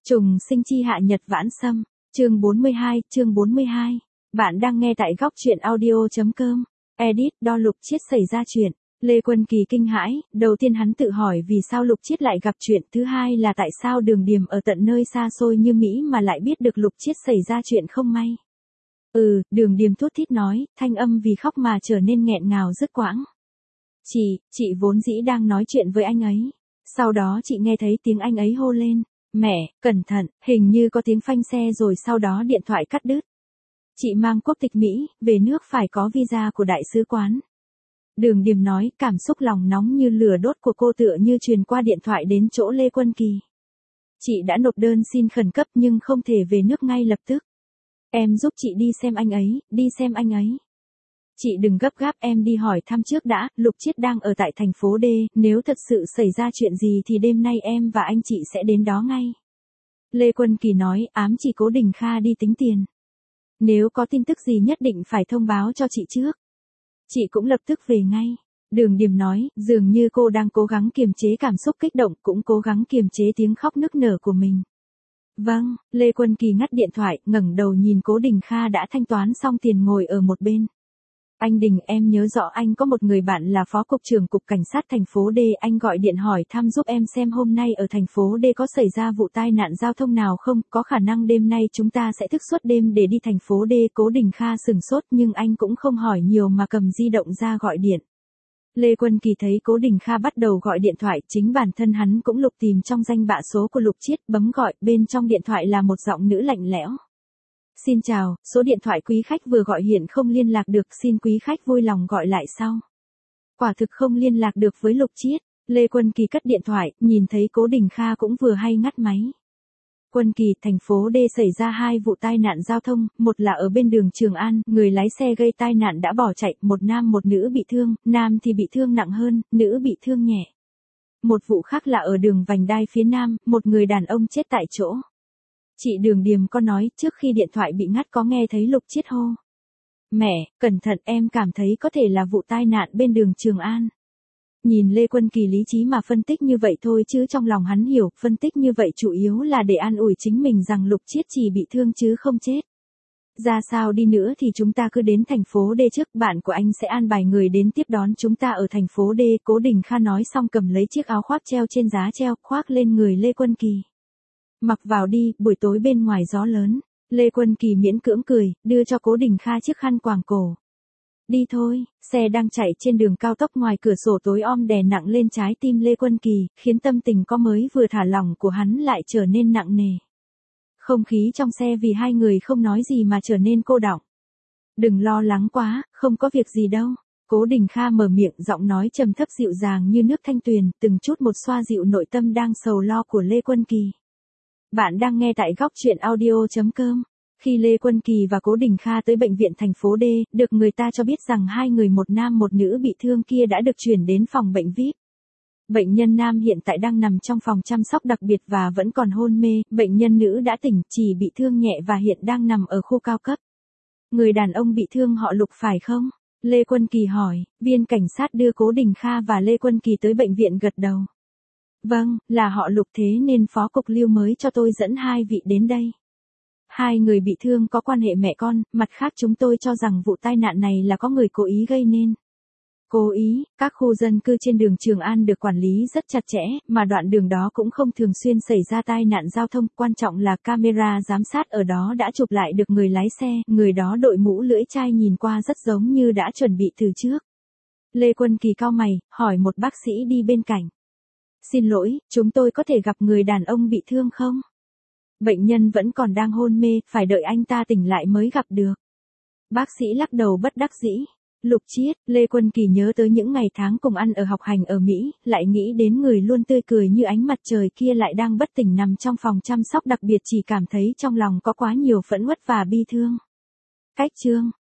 Trùng sinh chi hạ nhật vãn sâm, chương 42. Bạn đang nghe tại góc truyện audio.com. Edit, đo Lục Chiết xảy ra chuyện. Lê Quân Kỳ kinh hãi, đầu tiên hắn tự hỏi vì sao Lục Chiết lại gặp chuyện, thứ hai là tại sao Đường Điềm ở tận nơi xa xôi như Mỹ mà lại biết được Lục Chiết xảy ra chuyện không may. Đường Điềm thút thít nói, thanh âm vì khóc mà trở nên nghẹn ngào dứt quãng. Chị vốn dĩ đang nói chuyện với anh ấy. Sau đó chị nghe thấy tiếng anh ấy hô lên, mẹ, cẩn thận, hình như có tiếng phanh xe rồi sau đó điện thoại cắt đứt. Chị mang quốc tịch Mỹ, về nước phải có visa của đại sứ quán. Đường Điềm nói, cảm xúc lòng nóng như lửa đốt của cô tựa như truyền qua điện thoại đến chỗ Lê Quân Kỳ. Chị đã nộp đơn xin khẩn cấp nhưng không thể về nước ngay lập tức. Em giúp chị đi xem anh ấy. Chị đừng gấp gáp, em đi hỏi thăm trước đã, Lục Chiết đang ở tại thành phố D, nếu thật sự xảy ra chuyện gì thì đêm nay em và anh chị sẽ đến đó ngay. Lê Quân Kỳ nói, ám chỉ Cố Đình Kha đi tính tiền. Nếu có tin tức gì nhất định phải thông báo cho chị trước. Chị cũng lập tức về ngay. Đường Điềm nói, dường như cô đang cố gắng kiềm chế cảm xúc kích động, cũng cố gắng kiềm chế tiếng khóc nức nở của mình. Vâng, Lê Quân Kỳ ngắt điện thoại, ngẩng đầu nhìn Cố Đình Kha đã thanh toán xong tiền ngồi ở một bên. Anh Đình, em nhớ rõ anh có một người bạn là phó cục trưởng cục cảnh sát thành phố D, anh gọi điện hỏi thăm giúp em xem hôm nay ở thành phố D có xảy ra vụ tai nạn giao thông nào không, có khả năng đêm nay chúng ta sẽ thức suốt đêm để đi thành phố D. Cố Đình Kha sửng sốt nhưng anh cũng không hỏi nhiều mà cầm di động ra gọi điện. Lê Quân Kỳ thấy Cố Đình Kha bắt đầu gọi điện thoại, chính bản thân hắn cũng lục tìm trong danh bạ số của Lục Chiết, bấm gọi, bên trong điện thoại là một giọng nữ lạnh lẽo. Xin chào, số điện thoại quý khách vừa gọi hiện không liên lạc được, xin quý khách vui lòng gọi lại sau. Quả thực không liên lạc được với Lục Chiết. Lê Quân Kỳ cất điện thoại, nhìn thấy Cố Đình Kha cũng vừa hay ngắt máy. Quân Kỳ, thành phố D xảy ra 2 vụ tai nạn giao thông, một là ở bên đường Trường An, người lái xe gây tai nạn đã bỏ chạy, một nam một nữ bị thương, nam thì bị thương nặng hơn, nữ bị thương nhẹ. Một vụ khác là ở đường Vành Đai phía Nam, một người đàn ông chết tại chỗ. Chị Đường Điềm có nói, trước khi điện thoại bị ngắt có nghe thấy Lục Chiết hô. Mẹ, cẩn thận, em cảm thấy có thể là vụ tai nạn bên đường Trường An. Nhìn Lê Quân Kỳ lý trí mà phân tích như vậy thôi chứ trong lòng hắn hiểu, phân tích như vậy chủ yếu là để an ủi chính mình rằng Lục Chiết chỉ bị thương chứ không chết. Ra sao đi nữa thì chúng ta cứ đến thành phố D trước, bạn của anh sẽ an bài người đến tiếp đón chúng ta ở thành phố D. Cố Đình Kha nói xong cầm lấy chiếc áo khoác treo trên giá treo, khoác lên người Lê Quân Kỳ. Mặc vào đi, buổi tối bên ngoài gió lớn. Lê Quân Kỳ miễn cưỡng cười, đưa cho Cố Đình Kha chiếc khăn quàng cổ. Đi thôi, xe đang chạy trên đường cao tốc, ngoài cửa sổ tối om đè nặng lên trái tim Lê Quân Kỳ, khiến tâm tình có mới vừa thả lỏng của hắn lại trở nên nặng nề. Không khí trong xe vì hai người không nói gì mà trở nên cô đọng. Đừng lo lắng quá, không có việc gì đâu. Cố Đình Kha mở miệng, giọng nói trầm thấp dịu dàng như nước thanh tuyền, từng chút một xoa dịu nội tâm đang sầu lo của Lê Quân Kỳ. Bạn đang nghe tại góc truyện audio.com. Khi Lê Quân Kỳ và Cố Đình Kha tới bệnh viện thành phố D, được người ta cho biết rằng 2 người một nam một nữ bị thương kia đã được chuyển đến phòng bệnh VIP. Bệnh nhân nam hiện tại đang nằm trong phòng chăm sóc đặc biệt và vẫn còn hôn mê, bệnh nhân nữ đã tỉnh, chỉ bị thương nhẹ và hiện đang nằm ở khu cao cấp. Người đàn ông bị thương họ Lục phải không? Lê Quân Kỳ hỏi, viên cảnh sát đưa Cố Đình Kha và Lê Quân Kỳ tới bệnh viện gật đầu. Vâng, là họ Lục, thế nên phó cục Lưu mới cho tôi dẫn 2 vị đến đây. 2 người bị thương có quan hệ mẹ con, mặt khác chúng tôi cho rằng vụ tai nạn này là có người cố ý gây nên. Cố ý, các khu dân cư trên đường Trường An được quản lý rất chặt chẽ, mà đoạn đường đó cũng không thường xuyên xảy ra tai nạn giao thông, quan trọng là camera giám sát ở đó đã chụp lại được người lái xe, người đó đội mũ lưỡi chai nhìn qua rất giống như đã chuẩn bị từ trước. Lê Quân Kỳ cau mày, hỏi một bác sĩ đi bên cạnh. Xin lỗi, chúng tôi có thể gặp người đàn ông bị thương không? Bệnh nhân vẫn còn đang hôn mê, phải đợi anh ta tỉnh lại mới gặp được. Bác sĩ lắc đầu bất đắc dĩ. Lục Chiết, Lê Quân Kỳ nhớ tới những ngày tháng cùng ăn ở học hành ở Mỹ, lại nghĩ đến người luôn tươi cười như ánh mặt trời kia lại đang bất tỉnh nằm trong phòng chăm sóc đặc biệt, chỉ cảm thấy trong lòng có quá nhiều phẫn uất và bi thương. Cách chương